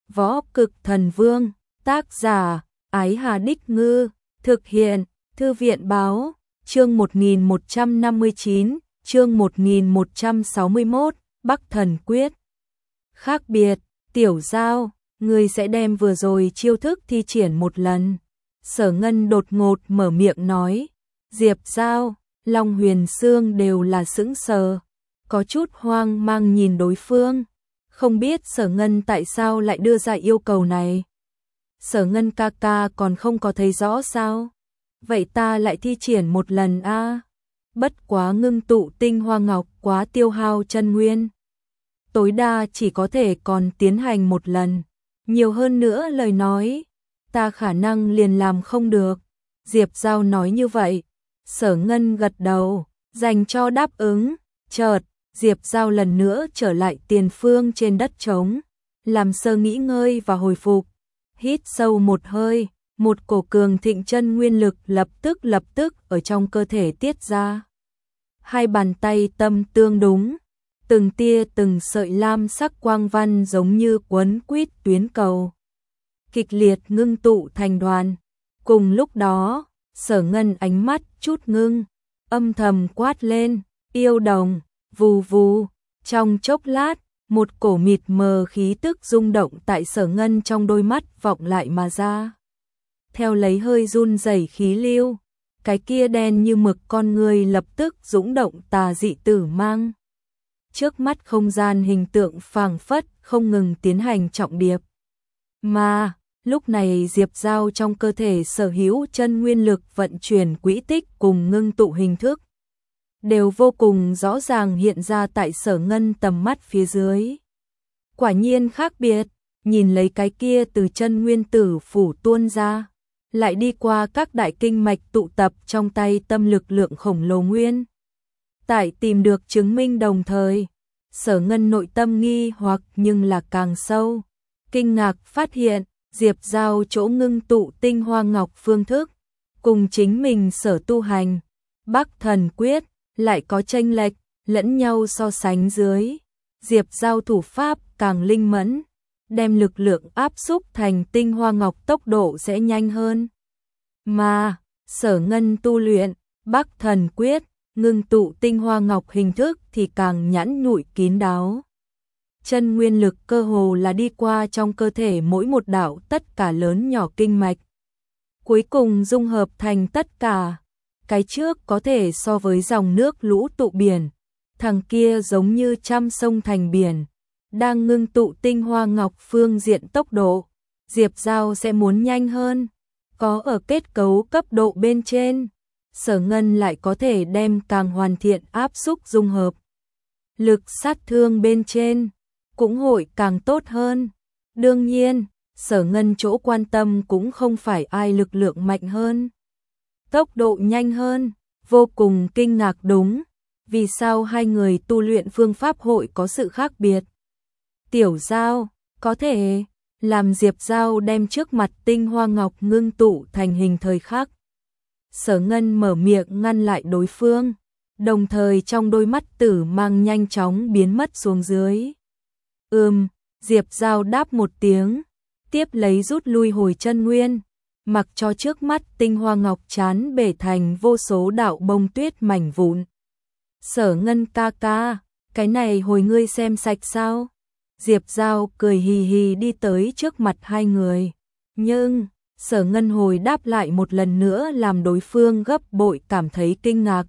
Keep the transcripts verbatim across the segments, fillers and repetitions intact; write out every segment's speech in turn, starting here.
Võ Cực Thần Vương, tác giả, Ái Hà Đích Ngư, thực hiện, Thư viện Báo, chương một nghìn một trăm năm mươi chín, chương một nghìn một trăm sáu mươi mốt, Bắc Thần Quyết. Khác biệt, Tiểu Giao, người sẽ đem vừa rồi chiêu thức thi triển một lần. Sở Ngân đột ngột mở miệng nói. Diệp Giao, Long Huyền Sương đều là sững sờ, có chút hoang mang nhìn đối phương, không biết Sở Ngân tại sao lại đưa ra yêu cầu này. Sở Ngân ca ca còn không có thấy rõ sao? Vậy ta lại thi triển một lần a. À? Bất quá ngưng tụ tinh hoa ngọc quá tiêu hao chân nguyên. Tối đa chỉ có thể còn tiến hành một lần. Nhiều hơn nữa lời nói, ta khả năng liền làm không được. Diệp Giao nói như vậy. Sở Ngân gật đầu, dành cho đáp ứng. Chợt, Diệp Giao lần nữa trở lại tiền phương trên đất trống, làm sơ nghỉ ngơi và hồi phục. Hít sâu một hơi, một cổ cường thịnh chân nguyên lực lập tức lập tức ở trong cơ thể tiết ra. Hai bàn tay tâm tương đúng, từng tia từng sợi lam sắc quang văn giống như quấn quýt tuyến cầu, kịch liệt ngưng tụ thành đoàn. Cùng lúc đó, Sở Ngân ánh mắt chút ngưng, âm thầm quát lên, yêu đồng, vù vù. Trong chốc lát, một cổ mịt mờ khí tức rung động tại Sở Ngân trong đôi mắt vọng lại mà ra. Theo lấy hơi run rẩy khí lưu, cái kia đen như mực con người lập tức dũng động tà dị tử mang. Trước mắt không gian hình tượng phảng phất không ngừng tiến hành trọng điệp. Mà, lúc này Diệp Giao trong cơ thể sở hữu chân nguyên lực vận chuyển quỹ tích cùng ngưng tụ hình thức, đều vô cùng rõ ràng hiện ra tại Sở Ngân tầm mắt phía dưới. Quả nhiên khác biệt, nhìn lấy cái kia từ chân nguyên tử phủ tuôn ra, lại đi qua các đại kinh mạch tụ tập trong tay tâm lực lượng khổng lồ nguyên. Tại tìm được chứng minh đồng thời, Sở Ngân nội tâm nghi hoặc nhưng là càng sâu, kinh ngạc phát hiện, Diệp Giao chỗ ngưng tụ tinh hoa ngọc phương thức, cùng chính mình sở tu hành, Bắc Thần Quyết, lại có chênh lệch, lẫn nhau so sánh dưới. Diệp Giao thủ pháp càng linh mẫn, đem lực lượng áp xúc thành tinh hoa ngọc tốc độ sẽ nhanh hơn. Mà, Sở Ngân tu luyện, Bắc Thần Quyết, ngưng tụ tinh hoa ngọc hình thức thì càng nhẵn nhụi kín đáo. Chân nguyên lực cơ hồ là đi qua trong cơ thể mỗi một đạo tất cả lớn nhỏ kinh mạch, cuối cùng dung hợp thành tất cả. Cái trước có thể so với dòng nước lũ tụ biển, thằng kia giống như trăm sông thành biển, đang ngưng tụ tinh hoa ngọc phương diện tốc độ. Diệp Giao sẽ muốn nhanh hơn, có ở kết cấu cấp độ bên trên, Sở Ngân lại có thể đem càng hoàn thiện áp xúc dung hợp. Lực sát thương bên trên cũng hội càng tốt hơn. Đương nhiên, Sở Ngân chỗ quan tâm cũng không phải ai lực lượng mạnh hơn, tốc độ nhanh hơn. Vô cùng kinh ngạc đúng, vì sao hai người tu luyện phương pháp hội có sự khác biệt. Tiểu Giao, có thể làm Diệp Giao đem trước mặt tinh hoa ngọc ngưng tụ thành hình thời khắc. Sở Ngân mở miệng ngăn lại đối phương, đồng thời trong đôi mắt tử mang nhanh chóng biến mất xuống dưới. Ừm, Diệp Giao đáp một tiếng, tiếp lấy rút lui hồi chân nguyên, mặc cho trước mắt tinh hoa ngọc chán bể thành vô số đạo bông tuyết mảnh vụn. Sở Ngân ca ca, cái này hồi ngươi xem sạch sao? Diệp Giao cười hì hì đi tới trước mặt hai người. Nhưng, Sở Ngân hồi đáp lại một lần nữa làm đối phương gấp bội cảm thấy kinh ngạc.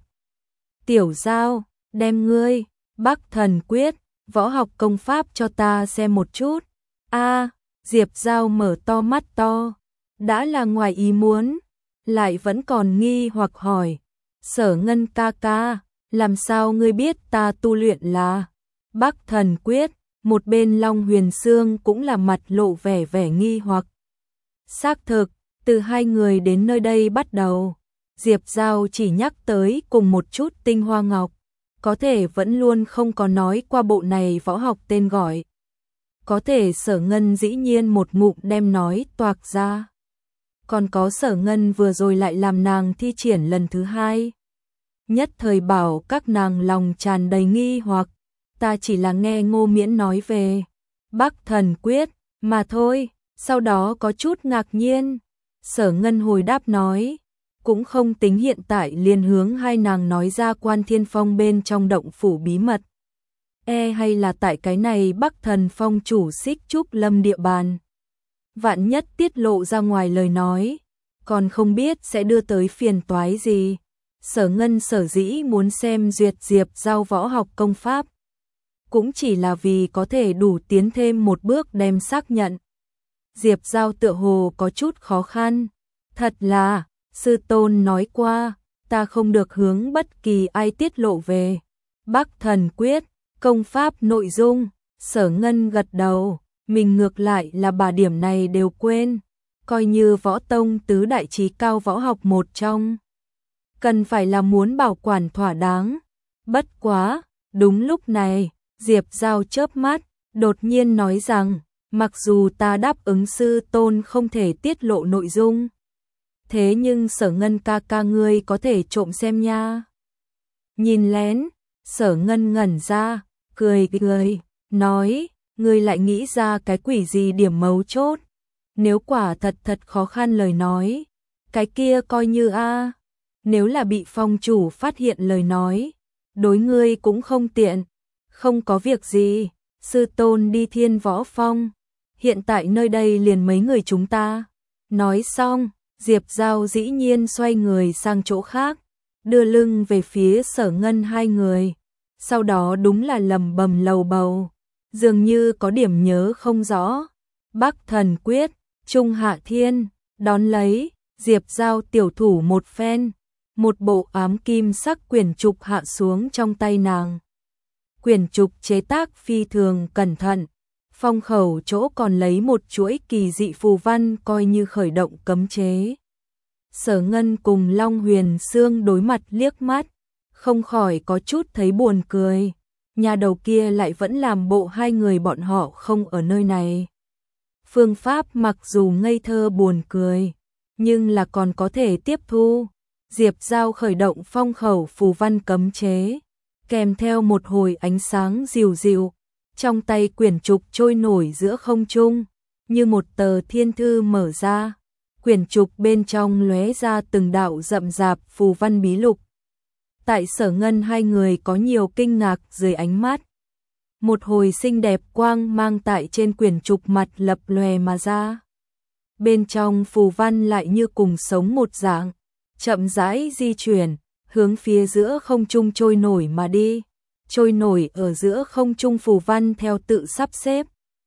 Tiểu Giao, đem ngươi, Bắc Thần Quyết, võ học công pháp cho ta xem một chút. A, Diệp Giao mở to mắt to, đã là ngoài ý muốn, lại vẫn còn nghi hoặc hỏi. Sở Ngân ca ca, làm sao ngươi biết ta tu luyện là Bắc Thần Quyết? Một bên Long Huyền Sương cũng là mặt lộ vẻ vẻ nghi hoặc. Xác thực, từ hai người đến nơi đây bắt đầu, Diệp Giao chỉ nhắc tới cùng một chút tinh hoa ngọc, có thể vẫn luôn không có nói qua bộ này võ học tên gọi. Có thể Sở Ngân dĩ nhiên một ngụm đem nói toạc ra. Còn có Sở Ngân vừa rồi lại làm nàng thi triển lần thứ hai. Nhất thời bảo các nàng lòng tràn đầy nghi hoặc, ta chỉ là nghe Ngô Miễn nói về Bắc Thần Quyết, mà thôi, sau đó có chút ngạc nhiên. Sở Ngân hồi đáp nói, cũng không tính hiện tại liền hướng hai nàng nói ra Quan Thiên Phong bên trong động phủ bí mật. E hay là tại cái này Bắc Thần Phong chủ Xích Trúc Lâm địa bàn. Vạn nhất tiết lộ ra ngoài lời nói, còn không biết sẽ đưa tới phiền toái gì. Sở Ngân sở dĩ muốn xem duyệt Diệp Giao võ học công pháp, cũng chỉ là vì có thể đủ tiến thêm một bước đem xác nhận. Diệp Giao tựa hồ có chút khó khăn. Thật là, sư tôn nói qua, ta không được hướng bất kỳ ai tiết lộ về Bắc Thần Quyết, công pháp nội dung. Sở Ngân gật đầu, mình ngược lại là bà điểm này đều quên, coi như võ tông tứ đại trí cao võ học một trong. Cần phải là muốn bảo quản thỏa đáng. Bất quá, đúng lúc này, Diệp Giao chớp mắt, đột nhiên nói rằng, mặc dù ta đáp ứng sư tôn không thể tiết lộ nội dung, thế nhưng Sở Ngân ca ca ngươi có thể trộm xem nha. Nhìn lén, Sở Ngân ngẩn ra, cười cười, nói, ngươi lại nghĩ ra cái quỷ gì điểm mấu chốt. Nếu quả thật thật khó khăn lời nói, cái kia coi như a, nếu là bị phong chủ phát hiện lời nói, đối ngươi cũng không tiện. Không có việc gì, sư tôn đi Thiên Võ Phong, hiện tại nơi đây liền mấy người chúng ta. Nói xong, Diệp Giao dĩ nhiên xoay người sang chỗ khác, đưa lưng về phía Sở Ngân hai người. Sau đó đúng là lầm bầm lầu bầu, dường như có điểm nhớ không rõ. Bắc Thần Quyết, Trung Hạ Thiên, đón lấy, Diệp Giao tiểu thủ một phen, một bộ ám kim sắc quyển trục hạ xuống trong tay nàng. Quyển trục chế tác phi thường cẩn thận, phong khẩu chỗ còn lấy một chuỗi kỳ dị phù văn coi như khởi động cấm chế. Sở Ngân cùng Long Huyền Sương đối mặt liếc mắt, không khỏi có chút thấy buồn cười. Nhà đầu kia lại vẫn làm bộ hai người bọn họ không ở nơi này. Phương pháp mặc dù ngây thơ buồn cười, nhưng là còn có thể tiếp thu. Diệp Giao khởi động phong khẩu phù văn cấm chế, kèm theo một hồi ánh sáng dịu dịu, trong tay quyển trục trôi nổi giữa không trung, như một tờ thiên thư mở ra, quyển trục bên trong lóe ra từng đạo rậm rạp phù văn bí lục. Tại Sở Ngân hai người có nhiều kinh ngạc dưới ánh mắt. Một hồi xinh đẹp quang mang tại trên quyển trục mặt lập lòe mà ra. Bên trong phù văn lại như cùng sống một dạng, chậm rãi di chuyển, hướng phía giữa không trung trôi nổi mà đi. Trôi nổi ở giữa không trung phù văn theo tự sắp xếp,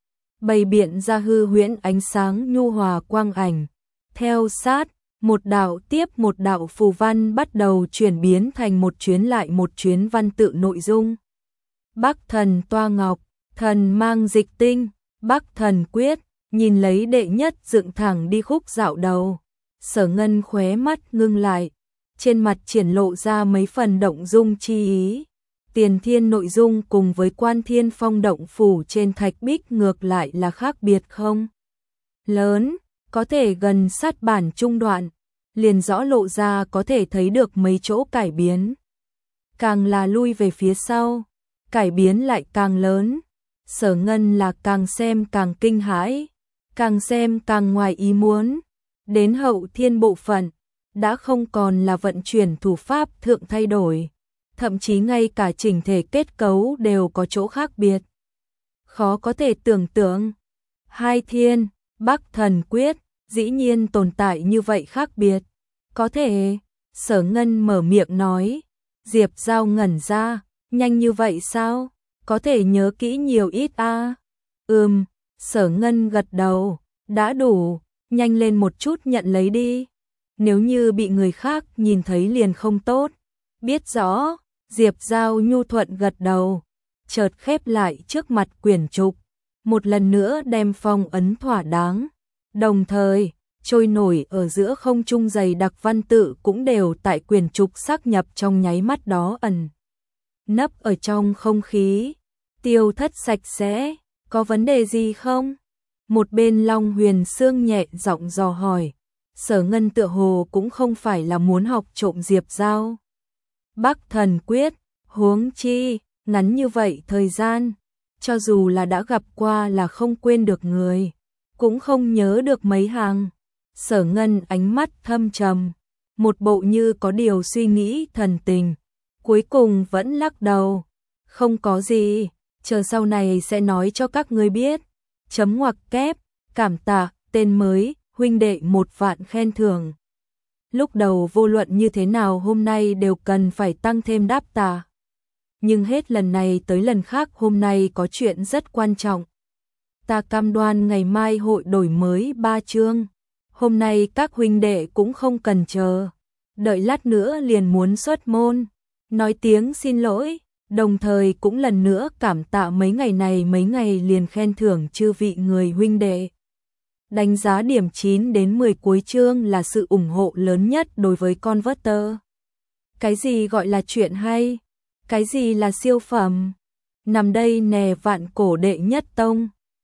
bày biện ra hư huyễn ánh sáng nhu hòa quang ảnh. Theo sát, một đạo tiếp một đạo phù văn bắt đầu chuyển biến thành một chuyến lại một chuyến văn tự nội dung. Bắc Thần Toa Ngọc, Thần Mang Dịch Tinh, Bắc Thần Quyết, nhìn lấy đệ nhất dựng thẳng đi khúc dạo đầu. Sở Ngân khóe mắt ngưng lại, trên mặt triển lộ ra mấy phần động dung chi ý. Tiền Thiên nội dung cùng với Quan Thiên Phong động phủ trên thạch bích ngược lại là khác biệt không lớn, có thể gần sát bản trung đoạn, liền rõ lộ ra có thể thấy được mấy chỗ cải biến. Càng là lui về phía sau, cải biến lại càng lớn. Sở Ngân là càng xem càng kinh hãi, càng xem càng ngoài ý muốn. Đến hậu thiên bộ phận, đã không còn là vận chuyển thủ pháp thượng thay đổi, thậm chí ngay cả chỉnh thể kết cấu đều có chỗ khác biệt. Khó có thể tưởng tượng, hai thiên, Bắc Thần Quyết, dĩ nhiên tồn tại như vậy khác biệt. Có thể, Sở Ngân mở miệng nói. Diệp Giao ngẩn ra, nhanh như vậy sao? Có thể nhớ kỹ nhiều ít a? À? Ừm, Sở Ngân gật đầu, đã đủ, nhanh lên một chút nhận lấy đi. Nếu như bị người khác nhìn thấy liền không tốt. Biết rõ, Diệp Giao nhu thuận gật đầu, chợt khép lại trước mặt quyển trục, một lần nữa đem phong ấn thỏa đáng. Đồng thời, trôi nổi ở giữa không trung dày đặc văn tự cũng đều tại quyển trục xác nhập trong nháy mắt đó ẩn nấp ở trong không khí, tiêu thất sạch sẽ. Có vấn đề gì không? Một bên Long Huyền Sương nhẹ giọng dò hỏi. Sở Ngân tựa hồ cũng không phải là muốn học trộm Diệp Giao. Bắc Thần Quyết, huống chi, ngắn như vậy thời gian, cho dù là đã gặp qua là không quên được người. cũng không nhớ được mấy hàng. Sở Ngân ánh mắt thâm trầm, một bộ như có điều suy nghĩ thần tình, cuối cùng vẫn lắc đầu. Không có gì, chờ sau này sẽ nói cho các ngươi biết. Chấm ngoặc kép, cảm tạ, tên mới, huynh đệ một vạn khen thưởng. Lúc đầu vô luận như thế nào hôm nay đều cần phải tăng thêm đáp tạ. Nhưng hết lần này tới lần khác hôm nay có chuyện rất quan trọng. Ta cam đoan ngày mai hội đổi mới ba chương. Hôm nay các huynh đệ cũng không cần chờ. Đợi lát nữa liền muốn xuất môn. Nói tiếng xin lỗi, đồng thời cũng lần nữa cảm tạ mấy ngày này mấy ngày liền khen thưởng chư vị người huynh đệ. Đánh giá điểm chín đến mười cuối chương là sự ủng hộ lớn nhất đối với Converter. Cái gì gọi là chuyện hay? Cái gì là siêu phẩm? Nằm đây nè vạn cổ đệ nhất tông.